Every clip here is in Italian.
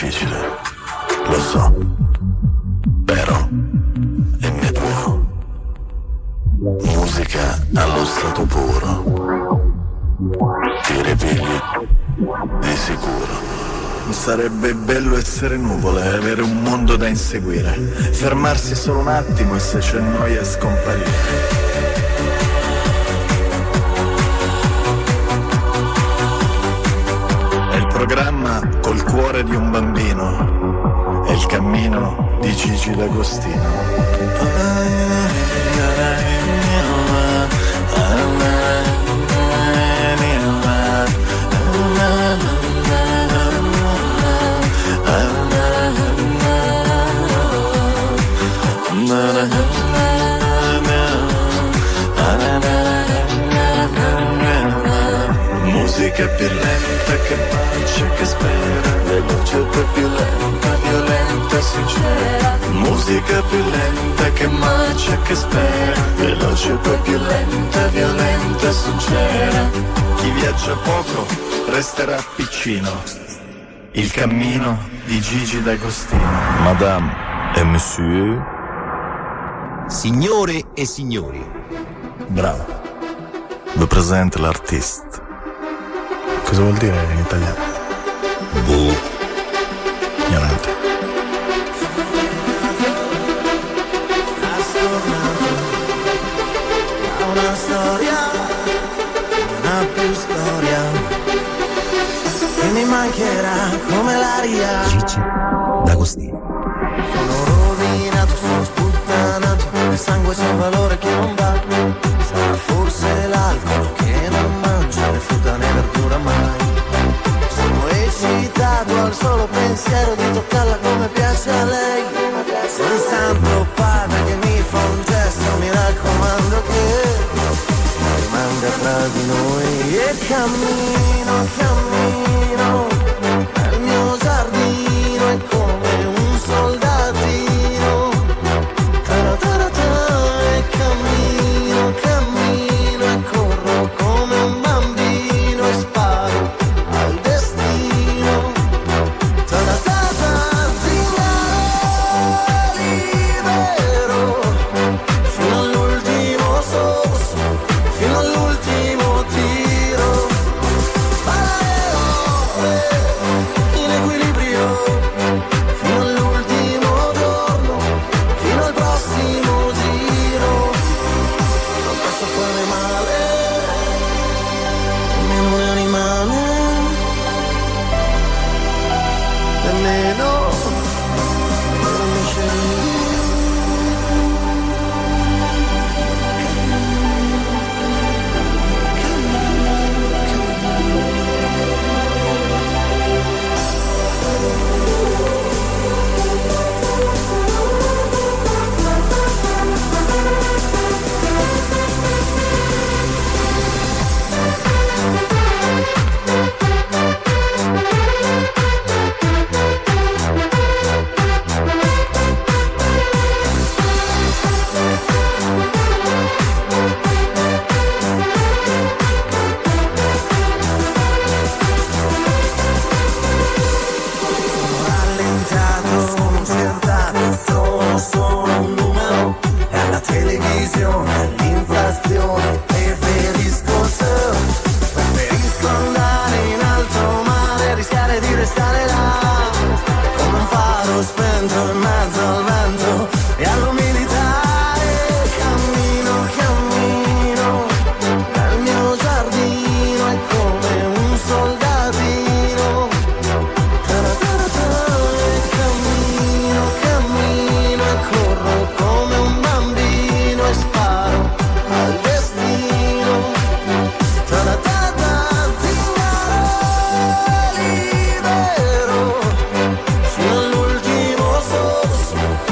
difficile, lo so, però è mio puro. Musica allo stato puro, ti ripigli di sicuro. Sarebbe bello essere nuvole, avere un mondo da inseguire, fermarsi solo un attimo e se c'è noia scomparire. È il programma col cuore di un bambino, è il cammino di Gigi D'Agostino. Musica più lenta che bacia, che spera, veloce poi più lenta, violenta, sincera. Musica più lenta che bacia, che spera, veloce poi più lenta, violenta, sincera. Chi viaggia poco resterà piccino. Il cammino di Gigi D'Agostino. Madame et monsieur. Signore e signori. Bravo. Vi presento l'artista. Cosa vuol dire in italiano? Boh. Niente. Una storia, una più storia, e mi mancherà come l'aria. Gigi D'Agostino. Sono rovinato, sono sputtanato, il sangue c'è un valore che non va. Sarà forse l'alcol che non mangia né frutta né verdura mai. Sono eccitato al solo pensiero di toccarla come piace a lei. Sono un santo padre che mi fa un gesto, mi raccomando che rimanga tra di noi. E cammino, cammino, nel mio giardino è come un soldatino. E cammino, cammino e corro come un bambino e sparo al destino. Libero fino all'ultimo sorso, fino all'ultimo tiro. In equilibrio fino all'ultimo giorno, fino al prossimo giro. Non posso fare male, nemmeno un animale, nemmeno un uccellino. Fino all'ultimo sorso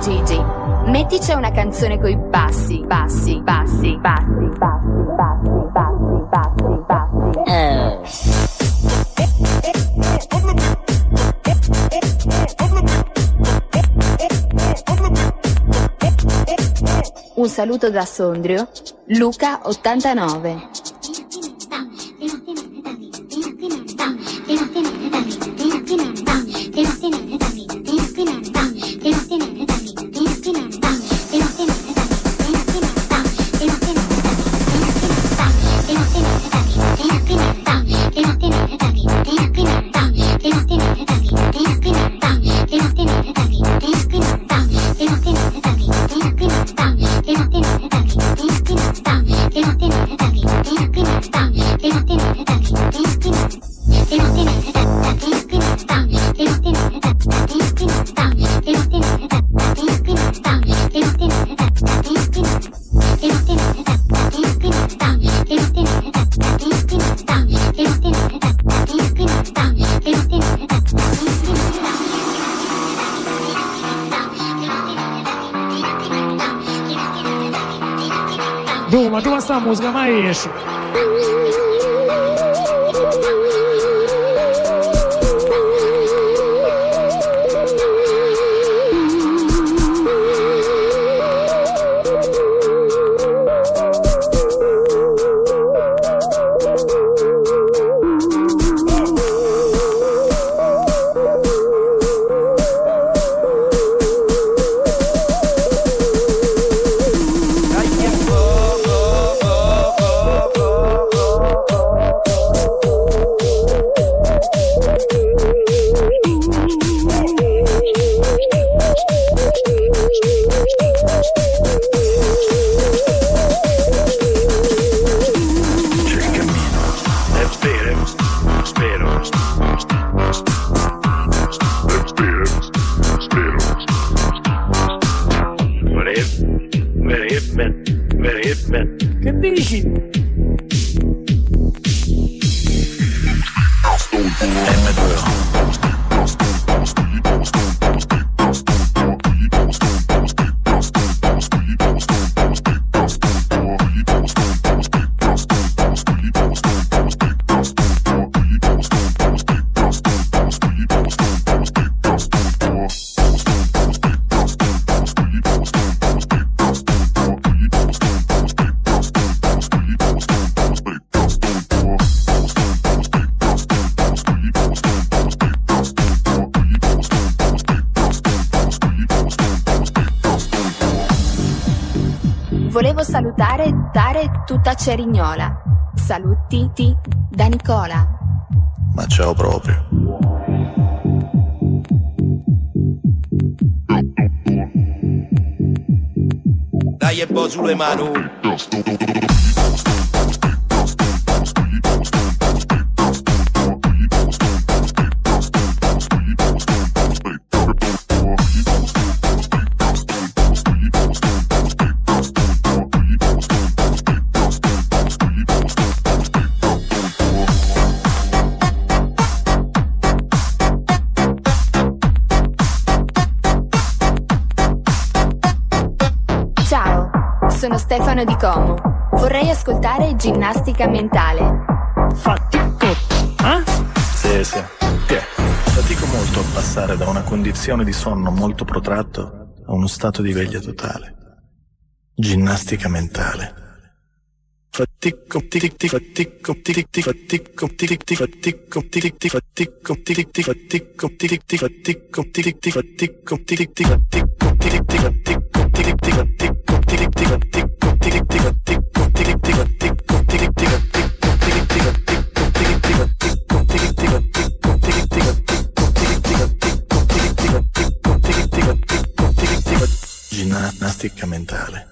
Gigi, mettici una canzone coi bassi, bassi, bassi, bassi, bassi, bassi, bassi, bassi, bassi. Un saluto da Sondrio, Luca 89. Ma dove sta la musica? Mai esce? Che dici? Volevo salutare tutta Cerignola. Saluti da Nicola. Ma ciao proprio. Dai e po' sulle mani. Sono Stefano Di Como. Vorrei ascoltare ginnastica mentale. Fatico, eh? Sì. Fatico molto a passare da una condizione di sonno molto protratto a uno stato di veglia totale. Ginnastica mentale. Fatico. Ginnastica mentale.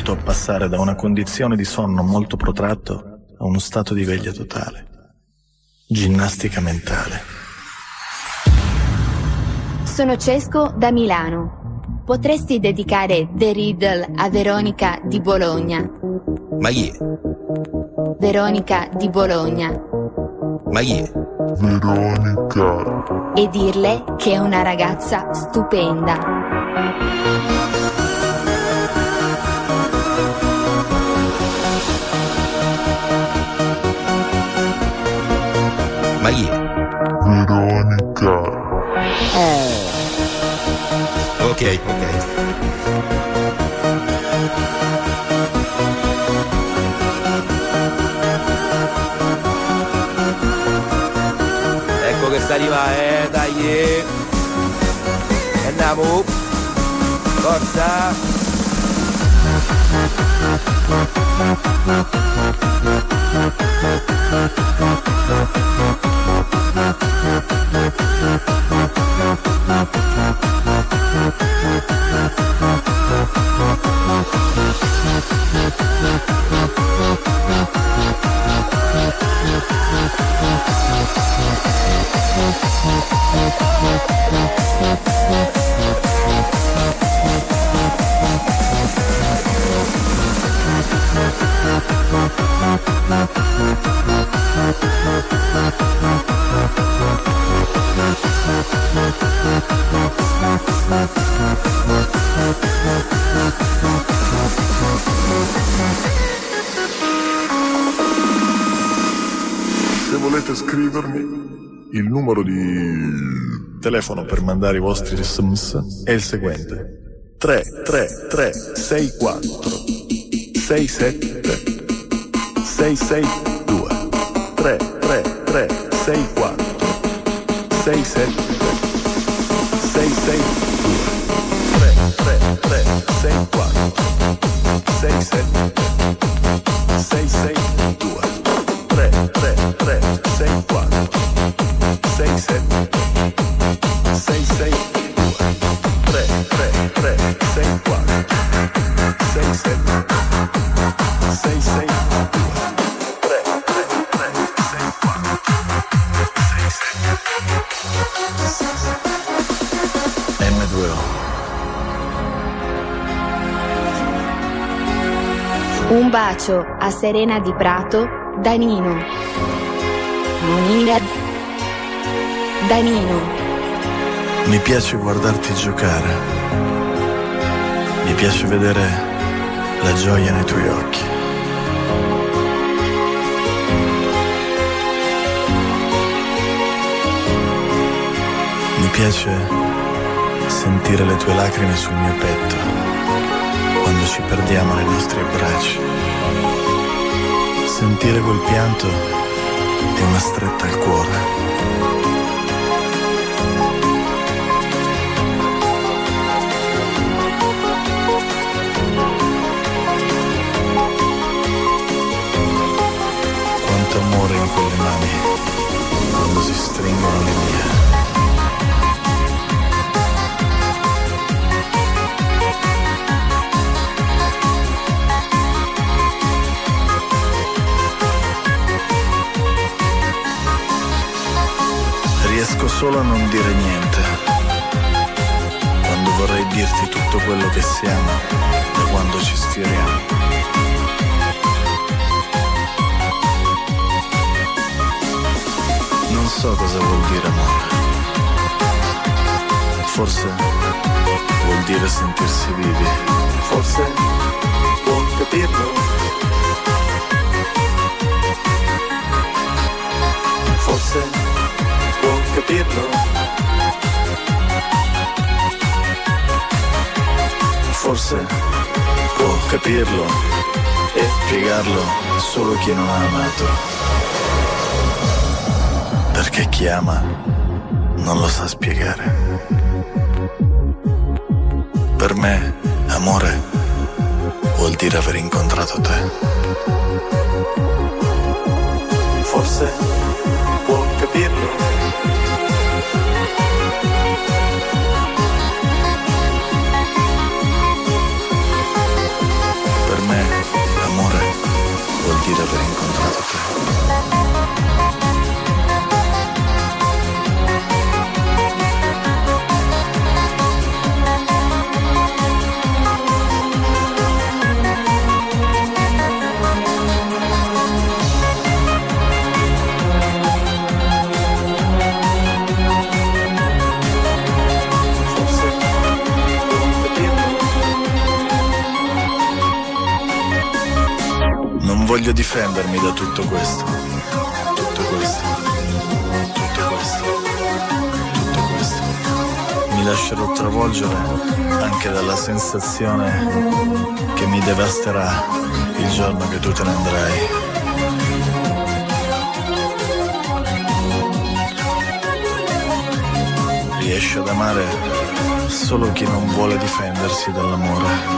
aiutato a passare da una condizione di sonno molto protratto a uno stato di veglia totale. Ginnastica mentale. Sono Cesco da Milano. Potresti dedicare The Riddle a Veronica di Bologna? Ma chi è? Veronica di Bologna. Ma chi è? Veronica. E dirle che è una ragazza stupenda. Ma chi è? Veronica. Ok. Ecco che sta arrivando, dai. Andiamo. Forza. Se volete scrivermi, il numero di Telefono per mandare i vostri SMS è il seguente: 333 64 67 662 333 64 67 662 333 64 67 662 333 64 67 662 333 64 67 662 M2O. Un bacio a Serena di Prato, Danino. Danino. Mi piace guardarti giocare. Mi piace vedere la gioia nei tuoi occhi. Mi piace sentire le tue lacrime sul mio petto quando ci perdiamo nei nostri abbracci. Sentire quel pianto è una stretta al cuore. Quanto amore in quelle mani quando si stringono le mie. Riesco solo a non dire niente quando vorrei dirti tutto quello che siamo da quando ci sfioriamo. Non so cosa vuol dire amore. Forse vuol dire sentirsi vivi. Forse può capirlo. Forse può capirlo. Forse può capirlo e spiegarlo solo chi non ha amato. Perché chi ama non lo sa spiegare. Per me, amore vuol dire aver incontrato te. Forse può capirlo. Per dire aver incontrato te. Non voglio difendermi da tutto questo. Mi lascerò travolgere anche dalla sensazione che mi devasterà il giorno che tu te ne andrai. Riesci ad amare solo chi non vuole difendersi dall'amore.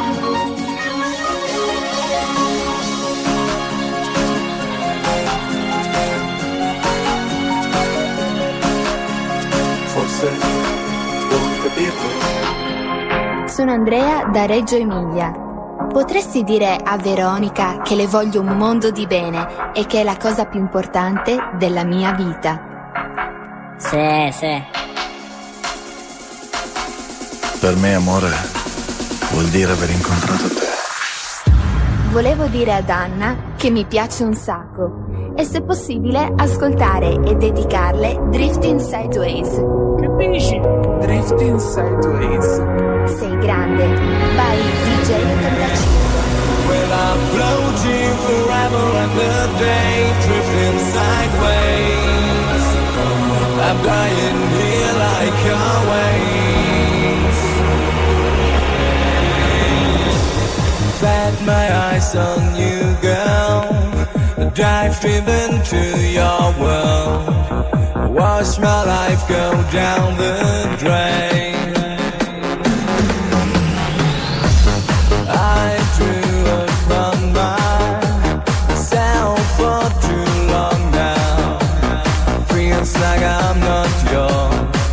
Sono Andrea da Reggio Emilia. Potresti dire a Veronica che le voglio un mondo di bene e che è la cosa più importante della mia vita. Sì. Per me amore vuol dire aver incontrato te. Volevo dire ad Anna che mi piace un sacco e se possibile ascoltare e dedicarle Drifting Sideways. Che dici? Drifting Sideways. Sei grande, by DJ 85. Well, I'm floating forever and the day drifting sideways. I'm dying here like always. Fed my eyes on you, girl. Dive deep into your world. Watch my life go down the drain. I drew it from myself for too long now. Feels like I'm not your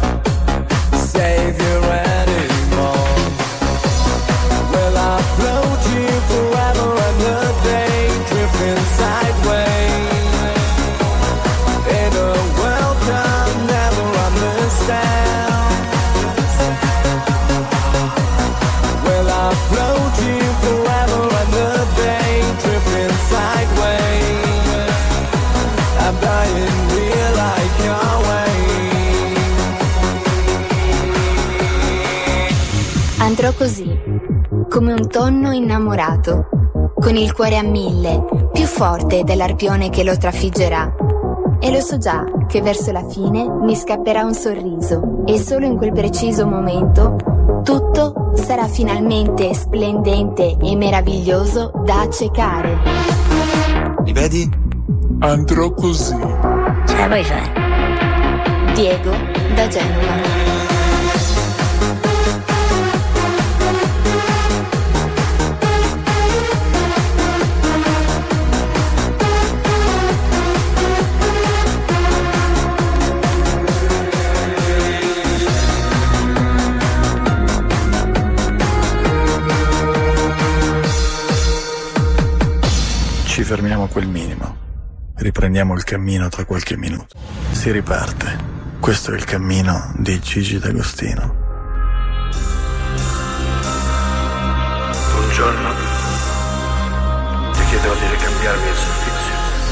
savior anymore. Well, I float you forever and the day drifting sideways in a world I'll never understand. Well, I float you forever and the day drifting sideways. I'm dying real like your way. Andrò così, come un tonno innamorato, con il cuore a 1000, più forte dell'arpione che lo trafiggerà. E lo so già che verso la fine mi scapperà un sorriso e solo in quel preciso momento tutto sarà finalmente splendente e meraviglioso da accecare. Li vedi? Andrò così. Ce la puoi fare? Diego da Genova. Ci fermiamo a quel minimo. Riprendiamo il cammino tra qualche minuto. Si riparte. Questo è il cammino di Gigi D'Agostino. Buongiorno. Ti chiedevo di ricambiarmi il servizio.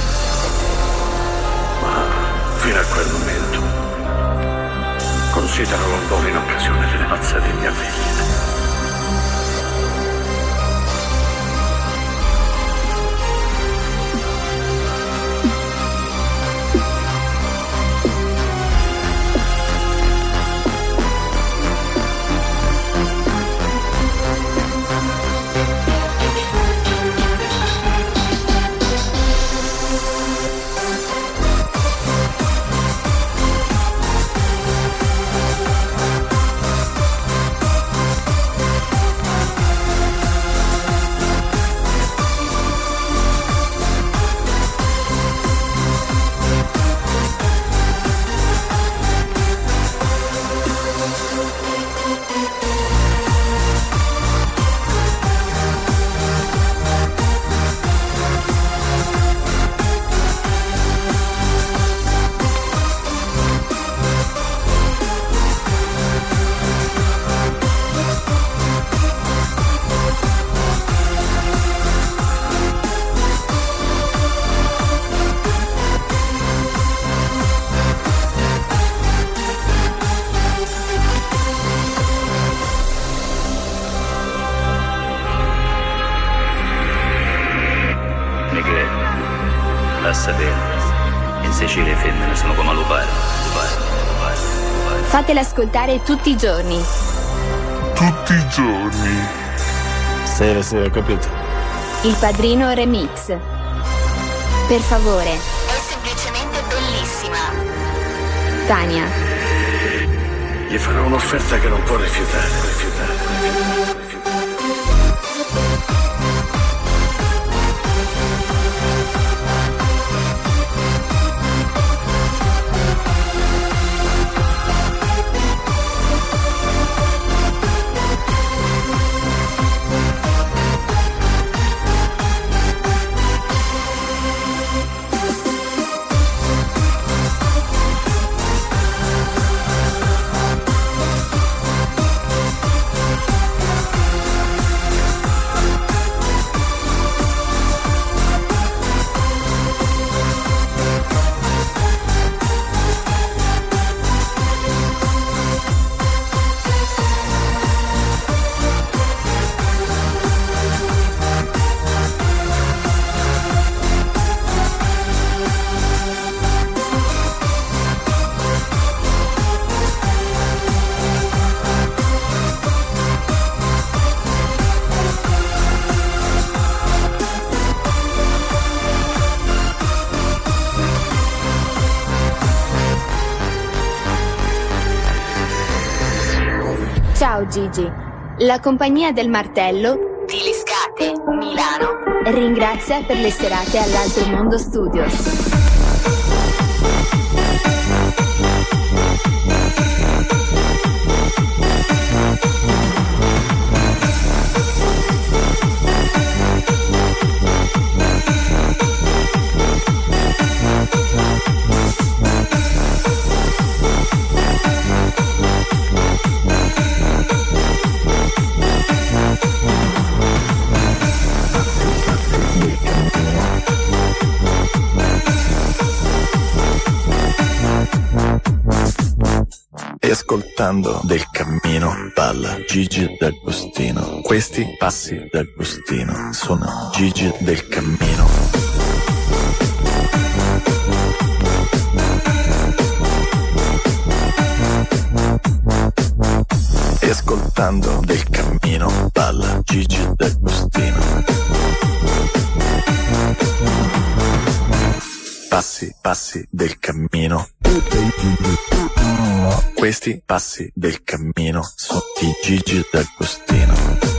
Ma fino a quel momento consideralo un dono in occasione delle nozze di mia figlia. sta a sapere. In Sicilia le femmine sono come lupare. Fatele ascoltare tutti i giorni. Tutti i giorni. Sì, ho capito. Il Padrino Remix. Per favore. È semplicemente bellissima. Tania. Gli farò un'offerta che non può rifiutare. Ciao Gigi, la compagnia del Martello di Liscate, Milano, ringrazia per le serate all'Altro Mondo Studios. E ascoltando Del Cammino balla Gigi D'Agostino. Questi passi d'Agostino sono Gigi Del Cammino. E ascoltando Del Cammino balla Gigi D'Agostino. Passi del cammino. Questi passi del cammino sono di Gigi D'Agostino.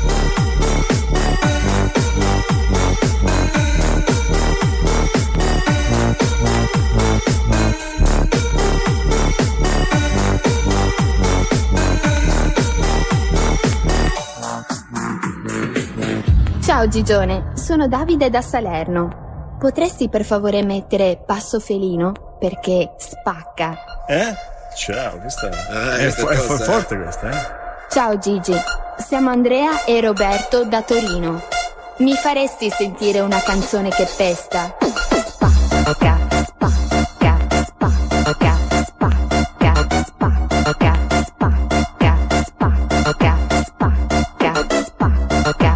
Ciao Gigione, sono Davide da Salerno. Potresti per favore mettere Passo Felino? Perché spacca. Ciao, questa è forte questa, Ciao Gigi, siamo Andrea e Roberto da Torino. Mi faresti sentire una canzone che pesta? Spacca, spacca, spacca, spacca, spacca, spacca, spacca, spacca, spacca, spacca, spacca,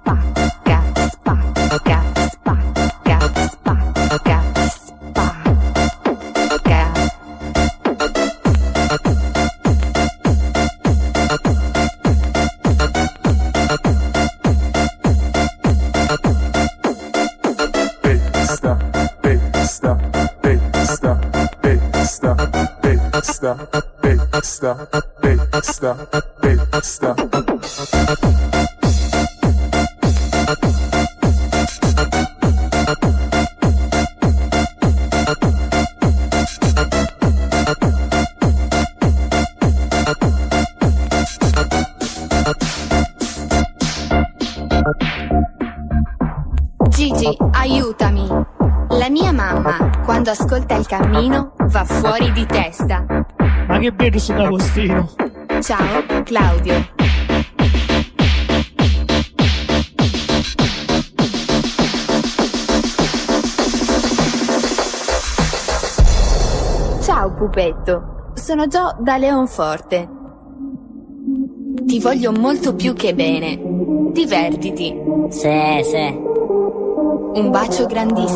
Gigi, aiutami. La mia mamma, quando ascolta Il Cammino, va fuori di testa. Ma che bello su D'Agostino. Ciao, Claudio. Ciao, pupetto. Sono Gio da Leonforte. Ti voglio molto più che bene. Divertiti. Sì. Un bacio grandissimo.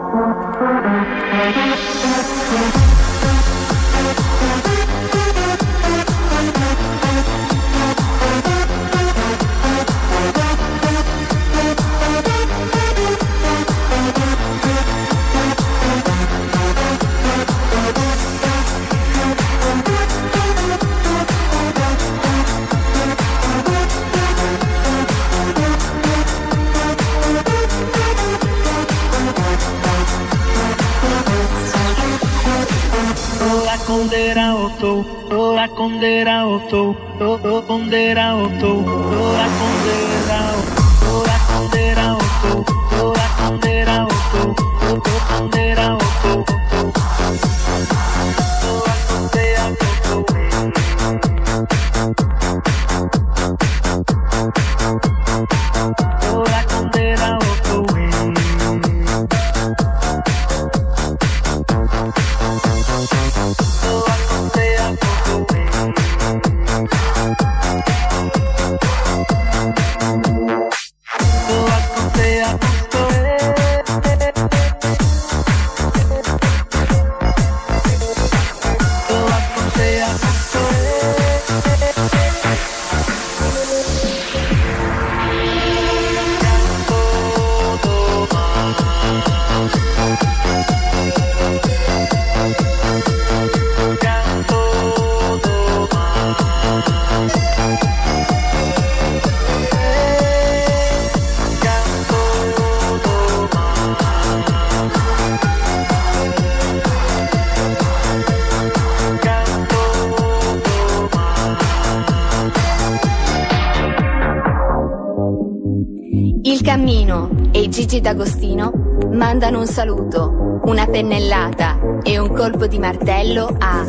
Il Cammino e Gigi D'Agostino mandano un saluto, una pennellata e un colpo di martello a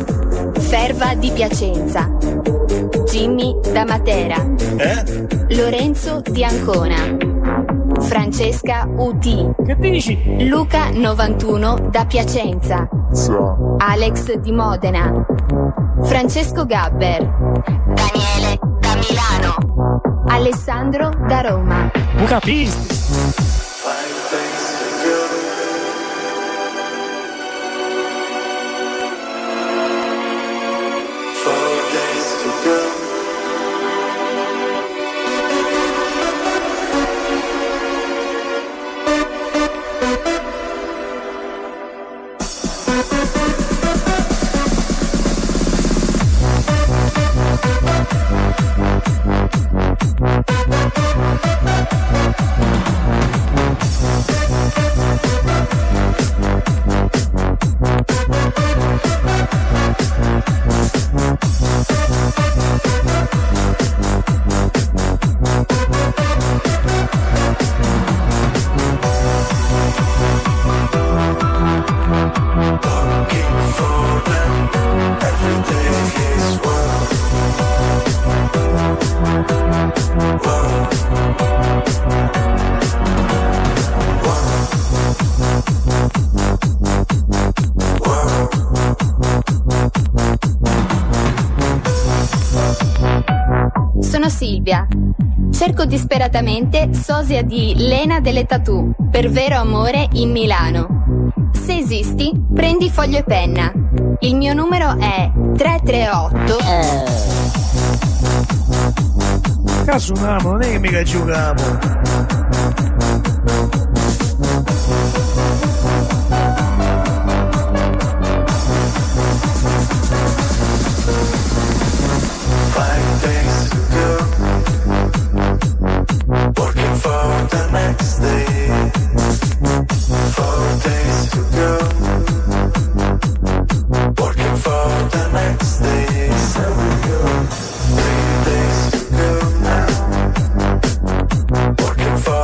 Ferva di Piacenza, Jimmy da Matera, Lorenzo di Ancona, Francesca UT, che dici? Luca 91 da Piacenza, Alex di Modena, Francesco Gabber, Daniele da Milano, Alessandro da Roma. Bucapisti. Sono Silvia. Cerco disperatamente sosia di Lena delle Tattoo per vero amore in Milano. Se esisti, prendi foglio e penna. Il mio numero è 338. Cazzo, non è che mica giocavo. Working for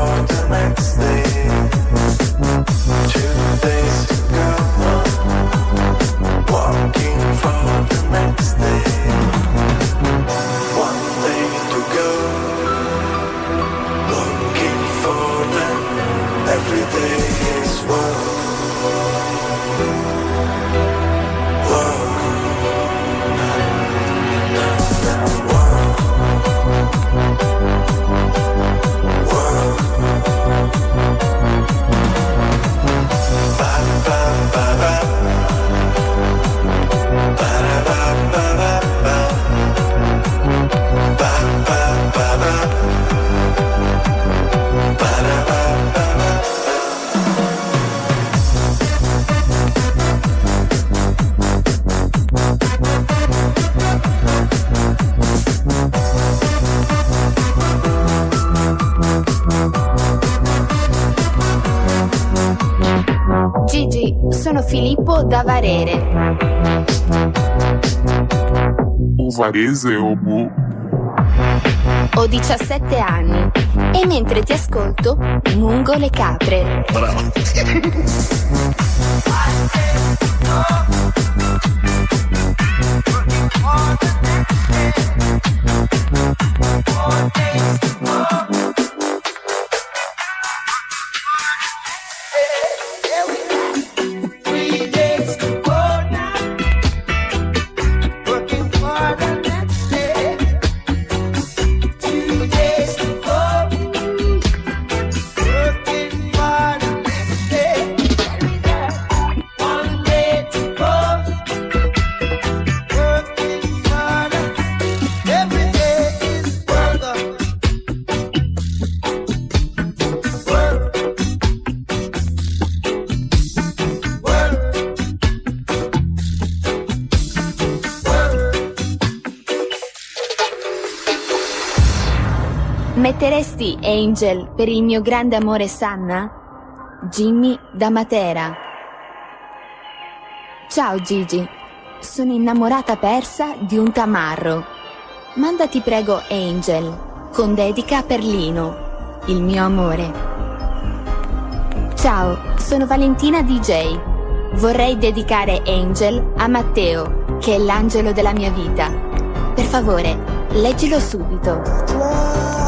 Sono Filippo da Varere. O Varese o Bu. Ho 17 anni e mentre ti ascolto mungo le capre. Bravo. Metteresti Angel per il mio grande amore Sanna? Jimmy da Matera. Ciao Gigi, sono innamorata persa di un tamarro. Mandati prego Angel, con dedica per Lino, il mio amore. Ciao, sono Valentina DJ. Vorrei dedicare Angel a Matteo, che è l'angelo della mia vita. Per favore, leggilo subito.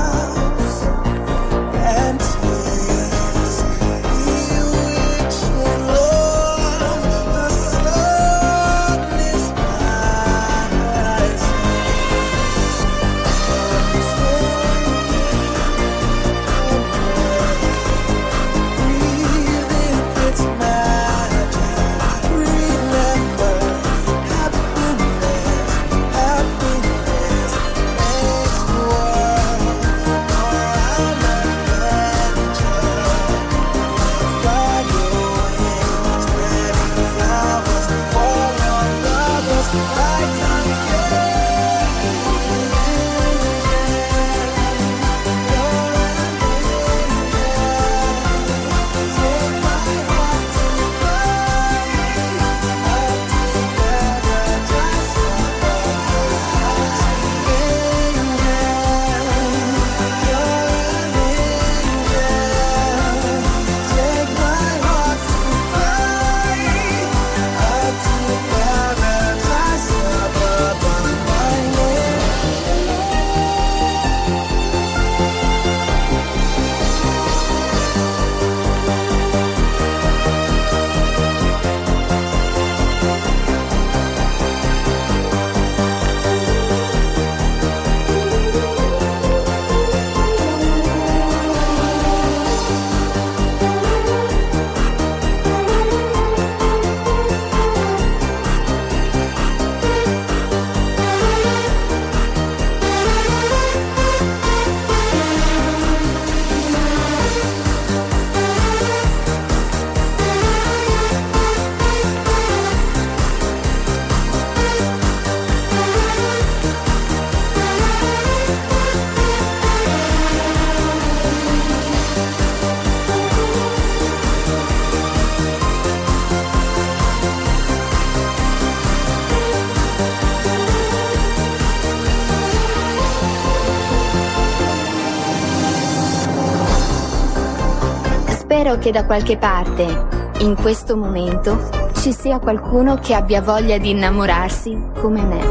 Spero che da qualche parte, in questo momento, ci sia qualcuno che abbia voglia di innamorarsi come me.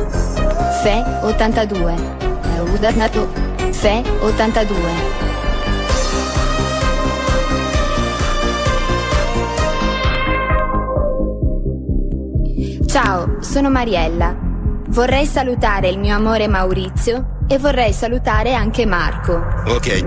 Fe 82. Udarnato. Fe 82. Ciao, sono Mariella. Vorrei salutare il mio amore Maurizio e vorrei salutare anche Marco. Ok.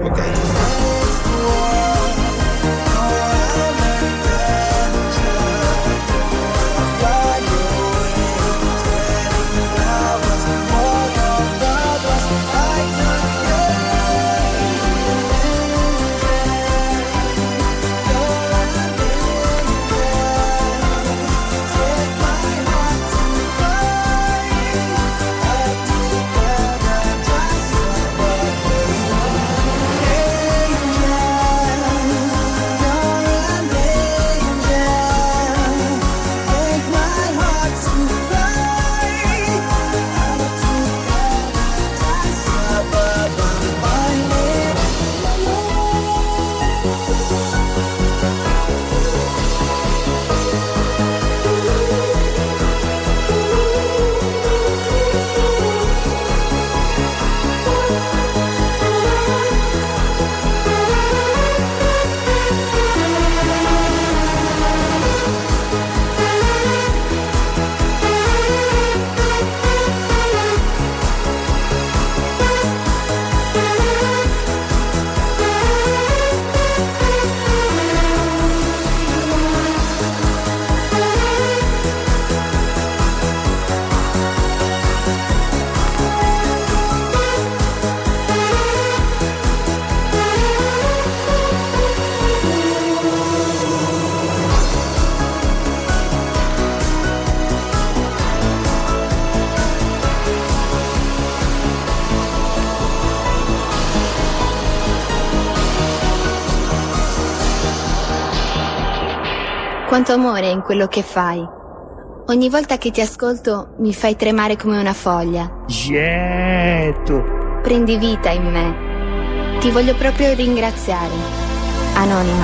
Quanto amore in quello che fai. Ogni volta che ti ascolto mi fai tremare come una foglia. Getto. Prendi vita in me. Ti voglio proprio ringraziare. Anonima.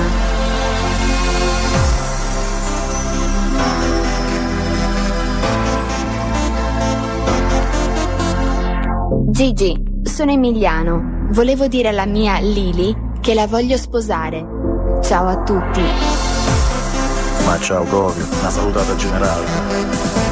Gigi, sono Emiliano. Volevo dire alla mia Lili che la voglio sposare. Ciao a tutti. Ma ciao proprio, una salutata generale.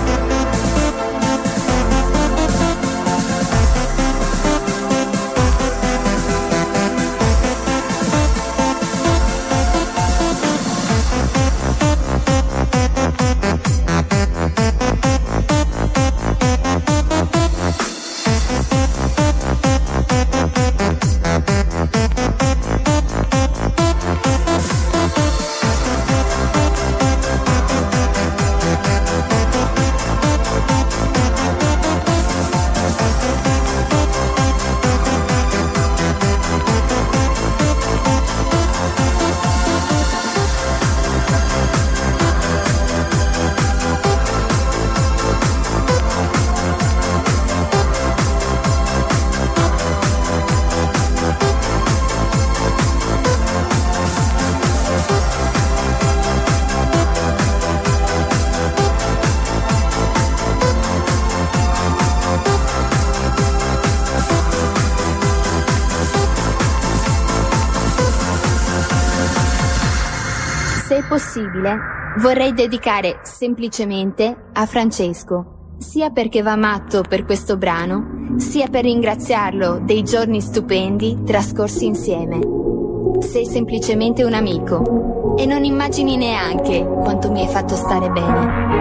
Se è possibile, vorrei dedicare semplicemente a Francesco, sia perché va matto per questo brano, sia per ringraziarlo dei giorni stupendi trascorsi insieme. Sei semplicemente un amico e non immagini neanche quanto mi hai fatto stare bene.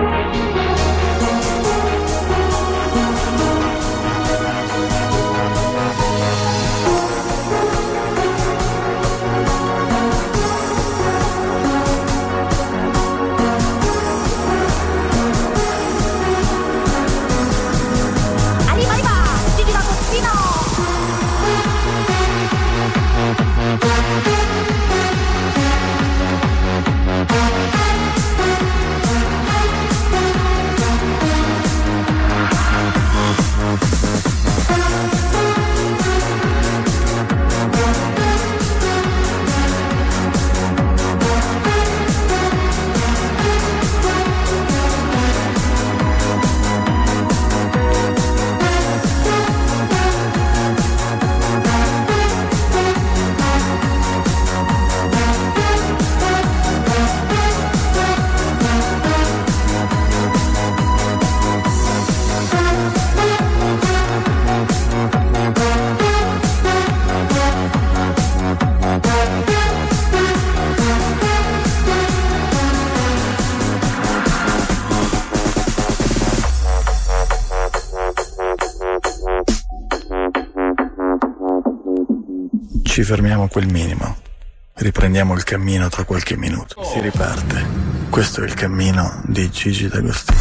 Ci fermiamo a quel minimo. Riprendiamo il cammino tra qualche minuto. Si riparte. Questo è il cammino di Gigi D'Agostino.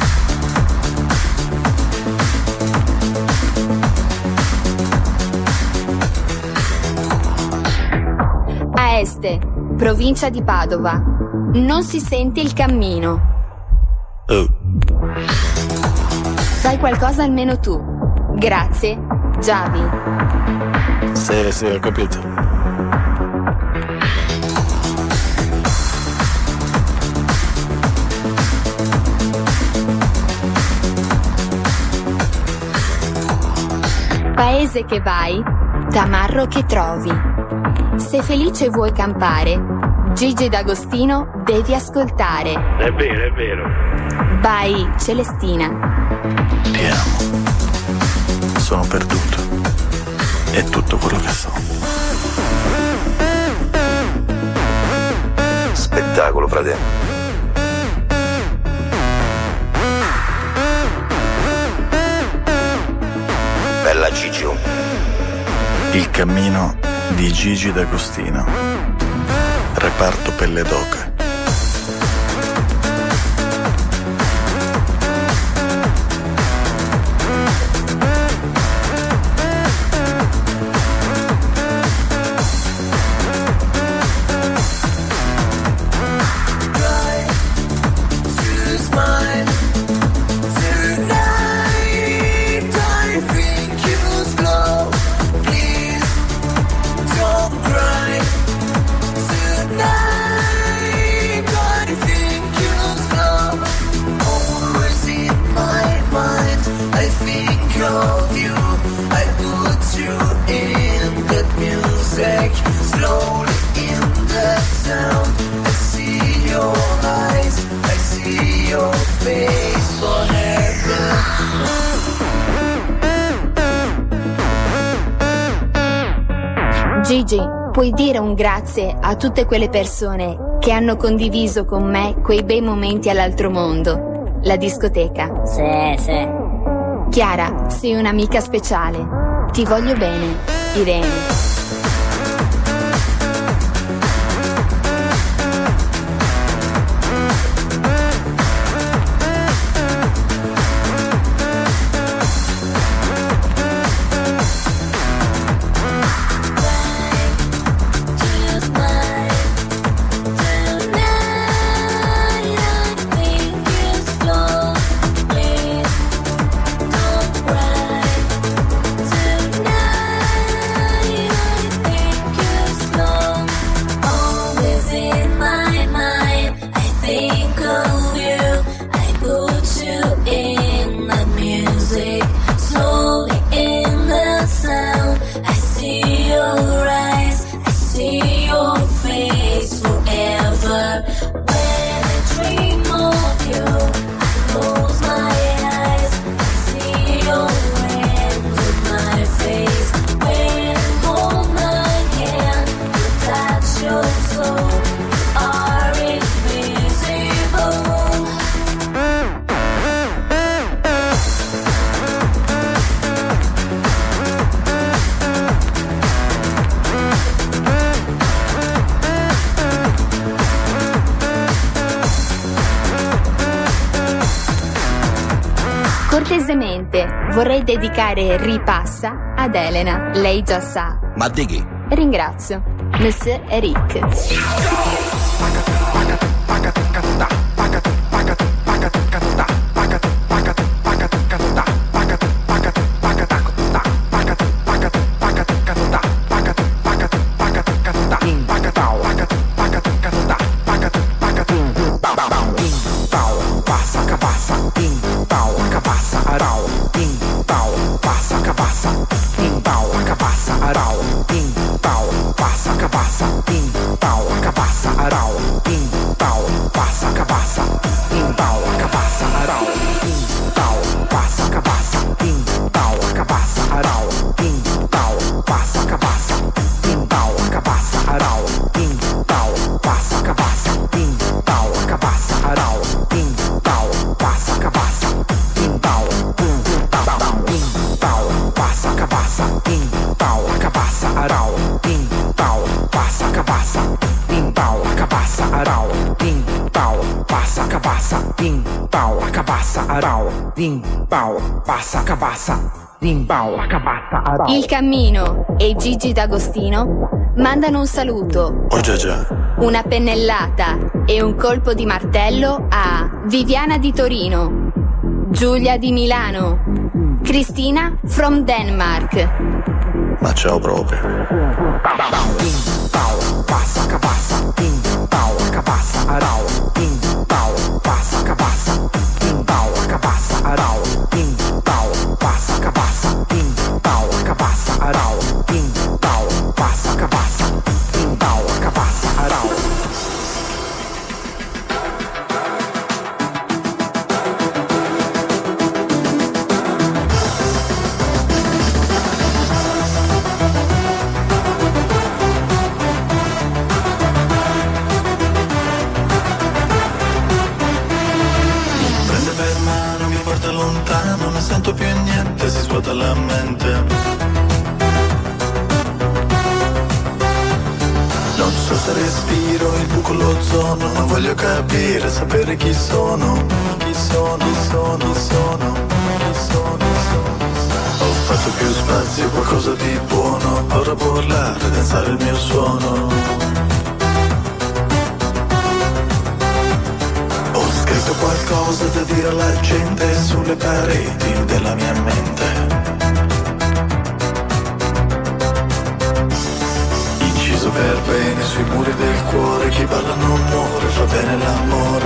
A Este, provincia di Padova. Non si sente il cammino. Oh. Fai qualcosa almeno tu. Grazie, Javi. Sì, ho capito. Paese che vai, tamarro che trovi. Se felice vuoi campare, Gigi D'Agostino devi ascoltare. È vero. By Celestina. Ti amo. Sono perduto. È tutto quello che so. Spettacolo, fratello. Bella Gigio. Il cammino di Gigi D'Agostino. Reparto Pelle d'Oca. your face forever. Gigi, puoi dire un grazie a tutte quelle persone che hanno condiviso con me quei bei momenti all'altro mondo? La discoteca. Sì. Chiara, sei un'amica speciale. Ti voglio bene, Irene. Cortesemente vorrei dedicare Ripassa ad Elena, lei già sa. Ma di chi? Ringrazio, Monsieur Eric. Il Cammino e Gigi D'Agostino mandano un saluto, una pennellata e un colpo di martello a Viviana di Torino, Giulia di Milano, Cristina from Denmark. Ma ciao proprio. Lontano, non sento più niente, si svuota la mente. Non so se respiro il buco, l'ozono, non voglio capire, sapere chi sono, chi sono, chi sono, chi sono, chi sono, chi sono. Ho fatto più spazio, qualcosa di buono, ora parlare, danzare il mio suono. Qualcosa da dire alla gente sulle pareti della mia mente. Inciso per bene sui muri del cuore, chi balla non muore, fa bene l'amore.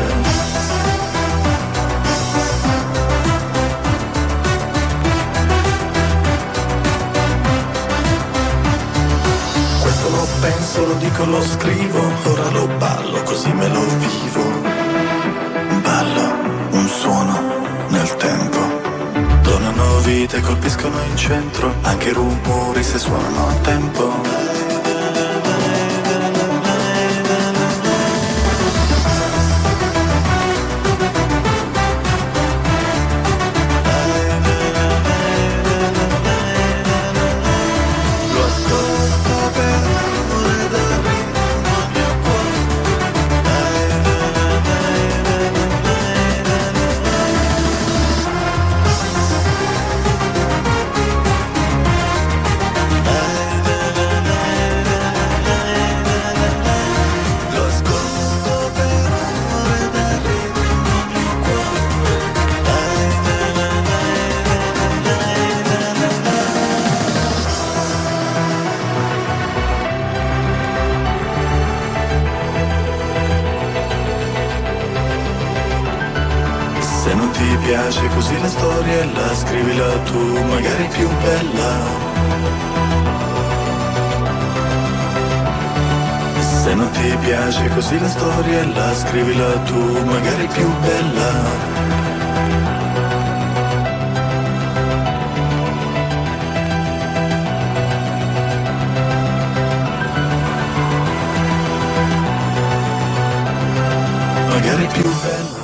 Questo lo penso, lo dico, lo scrivo, ora lo ballo, così me lo vivo. Ballo. dita colpiscono in centro, anche i rumori se suonano a tempo. Se non ti piace così la storia, la scrivila tu, magari più bella. Se non ti piace così la storia, la scrivila tu, magari più bella. Magari più bella.